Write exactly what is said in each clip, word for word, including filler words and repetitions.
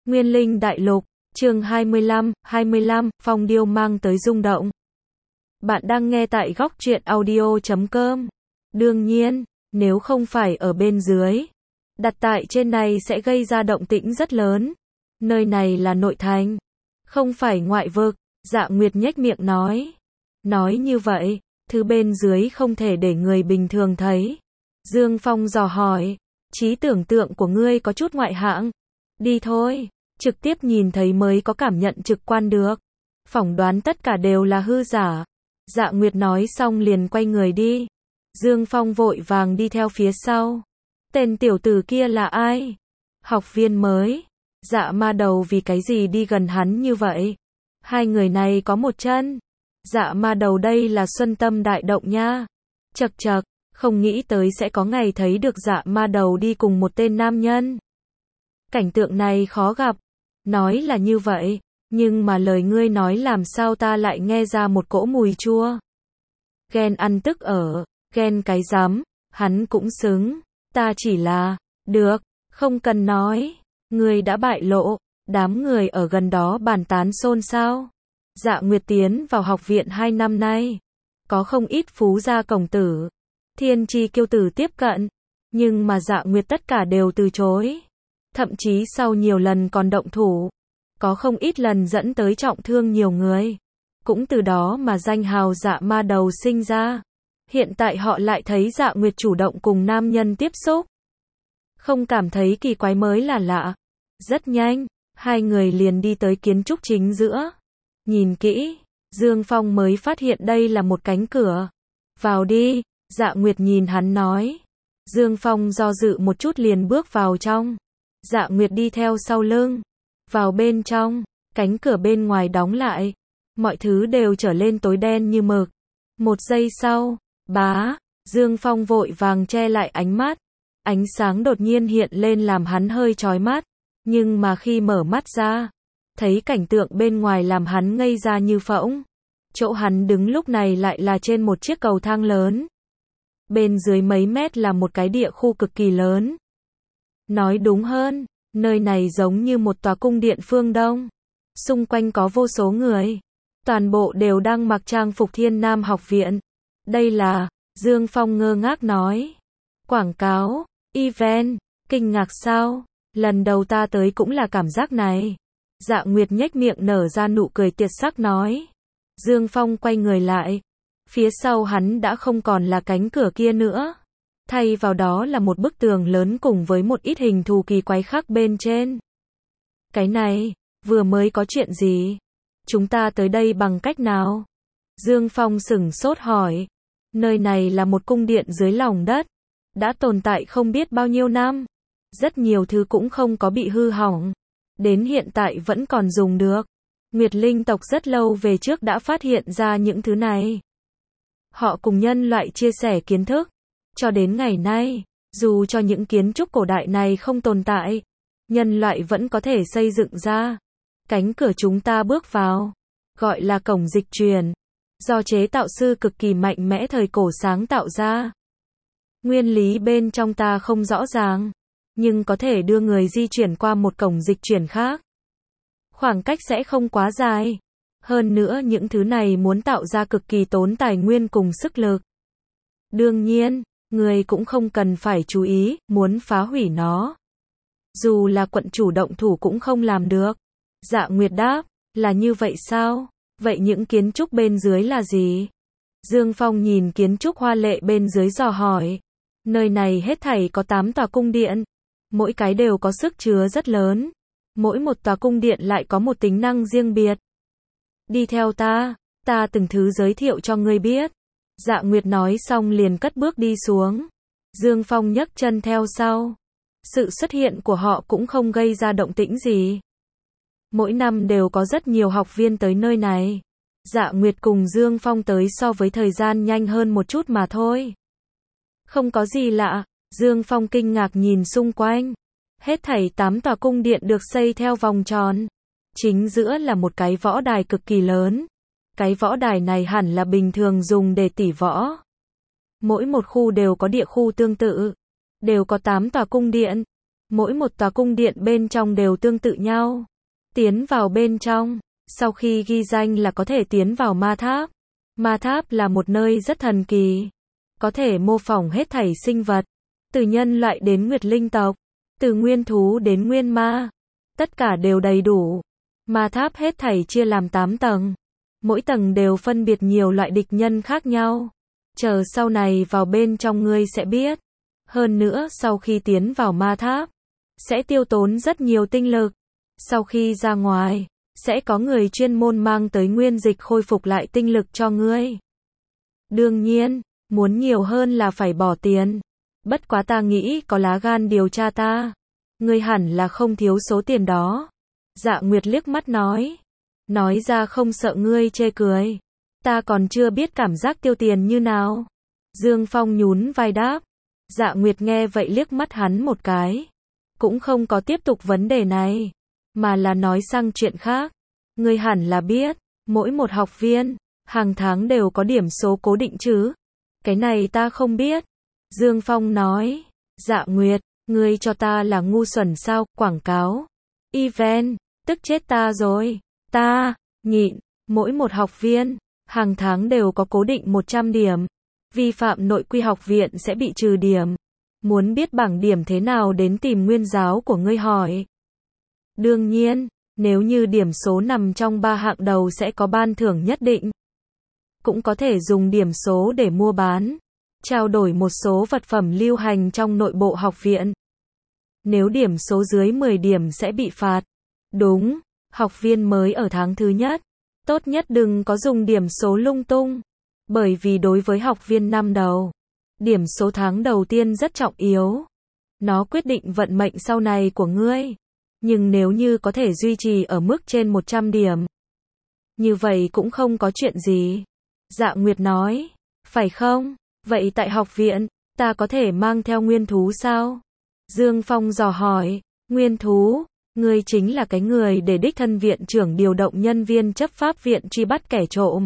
Nguyên Linh Đại Lục, chương hai mươi lăm, hai mươi lăm, phong điêu mang tới rung động. Bạn đang nghe tại góc truyện audio chấm com. Đương nhiên, nếu không phải ở bên dưới, đặt tại trên này sẽ gây ra động tĩnh rất lớn. Nơi này là nội thành, không phải ngoại vực, Dạ Nguyệt nhếch miệng nói. Nói như vậy, thứ bên dưới không thể để người bình thường thấy. Dương Phong dò hỏi, trí tưởng tượng của ngươi có chút ngoại hạng. Đi thôi, trực tiếp nhìn thấy mới có cảm nhận trực quan được. Phỏng đoán tất cả đều là hư giả. Dạ Nguyệt nói xong liền quay người đi. Dương Phong vội vàng đi theo phía sau. Tên tiểu tử kia là ai? Học viên mới. Dạ ma đầu vì cái gì đi gần hắn như vậy? Hai người này có một chân. Dạ ma đầu đây là Xuân Tâm đại động nha. Chậc chậc, không nghĩ tới sẽ có ngày thấy được dạ ma đầu đi cùng một tên nam nhân. Cảnh tượng này khó gặp. Nói là như vậy, nhưng mà lời ngươi nói làm sao ta lại nghe ra một cỗ mùi chua. Ghen ăn tức ở, ghen cái rắm, hắn cũng xứng. Ta chỉ là, được, không cần nói. Ngươi đã bại lộ, đám người ở gần đó bàn tán xôn xao. Dạ Nguyệt tiến vào học viện hai năm nay. Có không ít phú gia công tử, thiên chi kiêu tử tiếp cận. Nhưng mà Dạ Nguyệt tất cả đều từ chối. Thậm chí sau nhiều lần còn động thủ. Có không ít lần dẫn tới trọng thương nhiều người. Cũng từ đó mà danh hào dạ ma đầu sinh ra. Hiện tại họ lại thấy Dạ Nguyệt chủ động cùng nam nhân tiếp xúc. Không cảm thấy kỳ quái mới là lạ. Rất nhanh, hai người liền đi tới kiến trúc chính giữa. Nhìn kỹ, Dương Phong mới phát hiện đây là một cánh cửa. Vào đi, Dạ Nguyệt nhìn hắn nói. Dương Phong do dự một chút liền bước vào trong. Dạ Nguyệt đi theo sau lưng. Vào bên trong, cánh cửa bên ngoài đóng lại. Mọi thứ đều trở lên tối đen như mực. Một giây sau, bá, Dương Phong vội vàng che lại ánh mắt. Ánh sáng đột nhiên hiện lên làm hắn hơi chói mắt. Nhưng mà khi mở mắt ra, thấy cảnh tượng bên ngoài làm hắn ngây ra như phỗng. Chỗ hắn đứng lúc này lại là trên một chiếc cầu thang lớn. Bên dưới mấy mét là một cái địa khu cực kỳ lớn. Nói đúng hơn, nơi này giống như một tòa cung điện phương Đông. Xung quanh có vô số người. Toàn bộ đều đang mặc trang phục Thiên Nam học viện. Đây là, Dương Phong ngơ ngác nói. Quảng cáo, event, kinh ngạc sao? Lần đầu ta tới cũng là cảm giác này. Dạ Nguyệt nhếch miệng nở ra nụ cười tiệt sắc nói. Dương Phong quay người lại. Phía sau hắn đã không còn là cánh cửa kia nữa. Thay vào đó là một bức tường lớn cùng với một ít hình thù kỳ quái khác bên trên. Cái này, vừa mới có chuyện gì? Chúng ta tới đây bằng cách nào? Dương Phong sửng sốt hỏi. Nơi này là một cung điện dưới lòng đất. Đã tồn tại không biết bao nhiêu năm. Rất nhiều thứ cũng không có bị hư hỏng. Đến hiện tại vẫn còn dùng được. Nguyệt Linh tộc rất lâu về trước đã phát hiện ra những thứ này. Họ cùng nhân loại chia sẻ kiến thức. Cho đến ngày nay, dù cho những kiến trúc cổ đại này không tồn tại, nhân loại vẫn có thể xây dựng ra. Cánh cửa chúng ta bước vào, gọi là cổng dịch truyền, do chế tạo sư cực kỳ mạnh mẽ thời cổ sáng tạo ra. Nguyên lý bên trong ta không rõ ràng, nhưng có thể đưa người di chuyển qua một cổng dịch chuyển khác. Khoảng cách sẽ không quá dài. Hơn nữa những thứ này muốn tạo ra cực kỳ tốn tài nguyên cùng sức lực. Đương nhiên, người cũng không cần phải chú ý, muốn phá hủy nó. Dù là quận chủ động thủ cũng không làm được. Dạ Nguyệt đáp, là như vậy sao? Vậy những kiến trúc bên dưới là gì? Dương Phong nhìn kiến trúc hoa lệ bên dưới dò hỏi. Nơi này hết thảy có tám tòa cung điện. Mỗi cái đều có sức chứa rất lớn. Mỗi một tòa cung điện lại có một tính năng riêng biệt. Đi theo ta, ta từng thứ giới thiệu cho ngươi biết. Dạ Nguyệt nói xong liền cất bước đi xuống. Dương Phong nhấc chân theo sau. Sự xuất hiện của họ cũng không gây ra động tĩnh gì. Mỗi năm đều có rất nhiều học viên tới nơi này. Dạ Nguyệt cùng Dương Phong tới so với thời gian nhanh hơn một chút mà thôi. Không có gì lạ, Dương Phong kinh ngạc nhìn xung quanh. Hết thảy tám tòa cung điện được xây theo vòng tròn. Chính giữa là một cái võ đài cực kỳ lớn. Cái võ đài này hẳn là bình thường dùng để tỉ võ. Mỗi một khu đều có địa khu tương tự. Đều có tám tòa cung điện. Mỗi một tòa cung điện bên trong đều tương tự nhau. Tiến vào bên trong, sau khi ghi danh là có thể tiến vào ma tháp. Ma tháp là một nơi rất thần kỳ, có thể mô phỏng hết thảy sinh vật, từ nhân loại đến nguyệt linh tộc, từ nguyên thú đến nguyên ma, tất cả đều đầy đủ. Ma tháp hết thảy chia làm tám tầng, mỗi tầng đều phân biệt nhiều loại địch nhân khác nhau. Chờ sau này vào bên trong ngươi sẽ biết. Hơn nữa sau khi tiến vào ma tháp, sẽ tiêu tốn rất nhiều tinh lực. Sau khi ra ngoài, sẽ có người chuyên môn mang tới nguyên dịch khôi phục lại tinh lực cho ngươi. Đương nhiên, muốn nhiều hơn là phải bỏ tiền. Bất quá ta nghĩ có lá gan điều tra ta. Ngươi hẳn là không thiếu số tiền đó. Dạ Nguyệt liếc mắt nói. Nói ra không sợ ngươi chê cười. Ta còn chưa biết cảm giác tiêu tiền như nào. Dương Phong nhún vai đáp. Dạ Nguyệt nghe vậy liếc mắt hắn một cái. Cũng không có tiếp tục vấn đề này, mà là nói sang chuyện khác. Ngươi hẳn là biết, mỗi một học viên, hàng tháng đều có điểm số cố định chứ. Cái này ta không biết. Dương Phong nói. Dạ Nguyệt, ngươi cho ta là ngu xuẩn sao, quảng cáo. Event, tức chết ta rồi. Ta, nhịn, mỗi một học viên, hàng tháng đều có cố định một trăm điểm. Vi phạm nội quy học viện sẽ bị trừ điểm. Muốn biết bảng điểm thế nào đến tìm nguyên giáo của ngươi hỏi. Đương nhiên, nếu như điểm số nằm trong ba hạng đầu sẽ có ban thưởng nhất định. Cũng có thể dùng điểm số để mua bán, trao đổi một số vật phẩm lưu hành trong nội bộ học viện. Nếu điểm số dưới mười điểm sẽ bị phạt. Đúng, học viên mới ở tháng thứ nhất, tốt nhất đừng có dùng điểm số lung tung. Bởi vì đối với học viên năm đầu, điểm số tháng đầu tiên rất trọng yếu. Nó quyết định vận mệnh sau này của ngươi. Nhưng nếu như có thể duy trì ở mức trên một trăm điểm, như vậy cũng không có chuyện gì. Dạ Nguyệt nói. Phải không? Vậy tại học viện, ta có thể mang theo nguyên thú sao? Dương Phong dò hỏi. Nguyên thú? Ngươi chính là cái người để đích thân viện trưởng điều động nhân viên chấp pháp viện truy bắt kẻ trộm.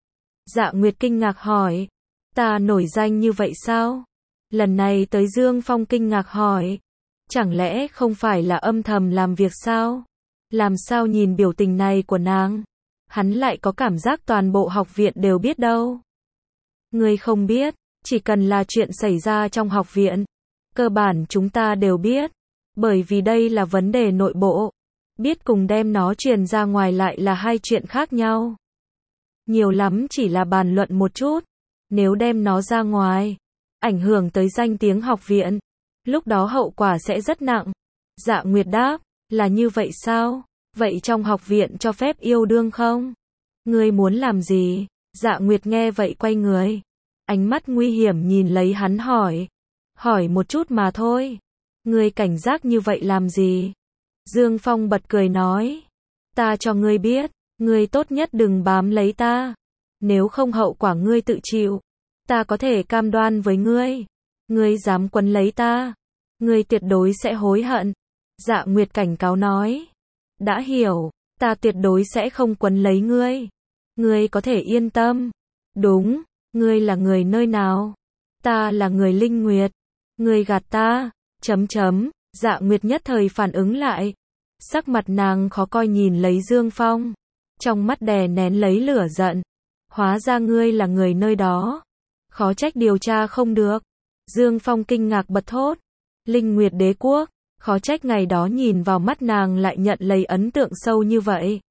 Dạ Nguyệt kinh ngạc hỏi. Ta nổi danh như vậy sao? Lần này tới Dương Phong kinh ngạc hỏi. Chẳng lẽ không phải là âm thầm làm việc sao? Làm sao nhìn biểu tình này của nàng? Hắn lại có cảm giác toàn bộ học viện đều biết đâu. Ngươi không biết, chỉ cần là chuyện xảy ra trong học viện, cơ bản chúng ta đều biết. Bởi vì đây là vấn đề nội bộ. Biết cùng đem nó truyền ra ngoài lại là hai chuyện khác nhau. Nhiều lắm chỉ là bàn luận một chút. Nếu đem nó ra ngoài, ảnh hưởng tới danh tiếng học viện, lúc đó hậu quả sẽ rất nặng. Dạ Nguyệt đáp. Là như vậy sao? Vậy trong học viện cho phép yêu đương không? Ngươi muốn làm gì? Dạ Nguyệt nghe vậy quay người, ánh mắt nguy hiểm nhìn lấy hắn hỏi. Hỏi một chút mà thôi. Ngươi cảnh giác như vậy làm gì? Dương Phong bật cười nói. Ta cho ngươi biết, ngươi tốt nhất đừng bám lấy ta. Nếu không hậu quả ngươi tự chịu. Ta có thể cam đoan với ngươi. Ngươi dám quấn lấy ta, ngươi tuyệt đối sẽ hối hận. Dạ Nguyệt cảnh cáo nói. Đã hiểu, ta tuyệt đối sẽ không quấn lấy ngươi. Ngươi có thể yên tâm. Đúng, ngươi là người nơi nào? Ta là người Linh Nguyệt. Ngươi gạt ta. Chấm chấm, Dạ Nguyệt nhất thời phản ứng lại. Sắc mặt nàng khó coi nhìn lấy Dương Phong. Trong mắt đè nén lấy lửa giận. Hóa ra ngươi là người nơi đó. Khó trách điều tra không được. Dương Phong kinh ngạc bật thốt. Linh Nguyệt đế quốc, khó trách ngày đó nhìn vào mắt nàng lại nhận lấy ấn tượng sâu như vậy.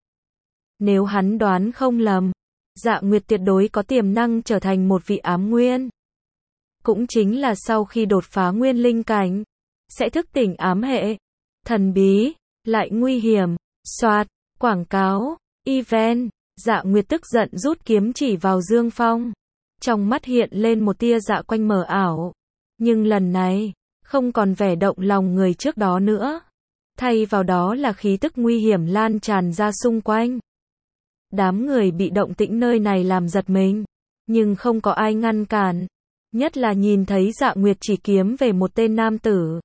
Nếu hắn đoán không lầm, Dạ Nguyệt tuyệt đối có tiềm năng trở thành một vị ám nguyên. Cũng chính là sau khi đột phá nguyên linh cảnh, sẽ thức tỉnh ám hệ. Thần bí, lại nguy hiểm. Soạt, quảng cáo, event. Dạ Nguyệt tức giận rút kiếm chỉ vào Dương Phong. Trong mắt hiện lên một tia dạ quanh mờ ảo. Nhưng lần này, không còn vẻ động lòng người trước đó nữa. Thay vào đó là khí tức nguy hiểm lan tràn ra xung quanh. Đám người bị động tĩnh nơi này làm giật mình. Nhưng không có ai ngăn cản. Nhất là nhìn thấy Dạ Nguyệt chỉ kiếm về một tên nam tử.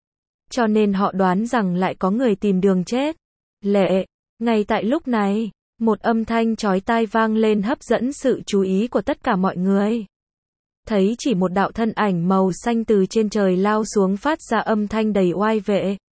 Cho nên họ đoán rằng lại có người tìm đường chết. Lệ, ngay tại lúc này, một âm thanh chói tai vang lên hấp dẫn sự chú ý của tất cả mọi người. Thấy chỉ một đạo thân ảnh màu xanh từ trên trời lao xuống phát ra âm thanh đầy oai vệ.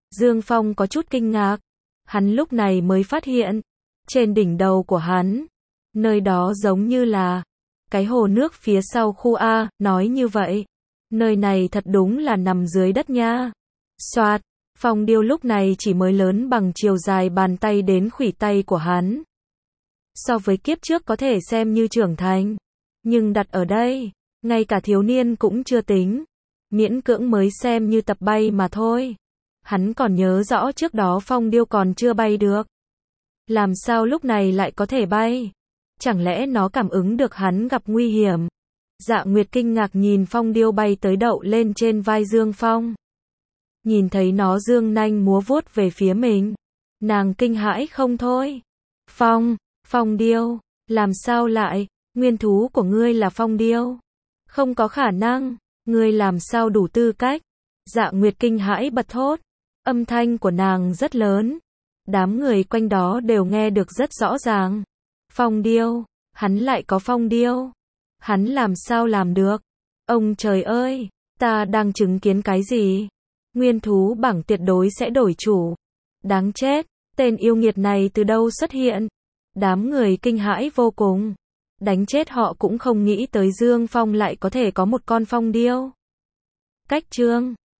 Dương Phong có chút kinh ngạc. Hắn lúc này mới phát hiện, trên đỉnh đầu của hắn, nơi đó giống như là cái hồ nước phía sau khu A, nói như vậy, nơi này thật đúng là nằm dưới đất nha. Soạt, phong điêu lúc này chỉ mới lớn bằng chiều dài bàn tay đến khuỷu tay của hắn. So với kiếp trước có thể xem như trưởng thành, nhưng đặt ở đây, ngay cả thiếu niên cũng chưa tính, miễn cưỡng mới xem như tập bay mà thôi. Hắn còn nhớ rõ trước đó phong điêu còn chưa bay được. Làm sao lúc này lại có thể bay? Chẳng lẽ nó cảm ứng được hắn gặp nguy hiểm? Dạ Nguyệt kinh ngạc nhìn phong điêu bay tới đậu lên trên vai Dương Phong. Nhìn thấy nó dương nanh múa vuốt về phía mình, nàng kinh hãi không thôi. Phong, phong điêu, làm sao lại, nguyên thú của ngươi là phong điêu? Không có khả năng, ngươi làm sao đủ tư cách? Dạ Nguyệt kinh hãi bật thốt, âm thanh của nàng rất lớn. Đám người quanh đó đều nghe được rất rõ ràng. Phong điêu, hắn lại có phong điêu. Hắn làm sao làm được? Ông trời ơi, ta đang chứng kiến cái gì? Nguyên thú bảng tuyệt đối sẽ đổi chủ. Đáng chết, tên yêu nghiệt này từ đâu xuất hiện? Đám người kinh hãi vô cùng. Đánh chết họ cũng không nghĩ tới Dương Phong lại có thể có một con phong điêu. Cách chương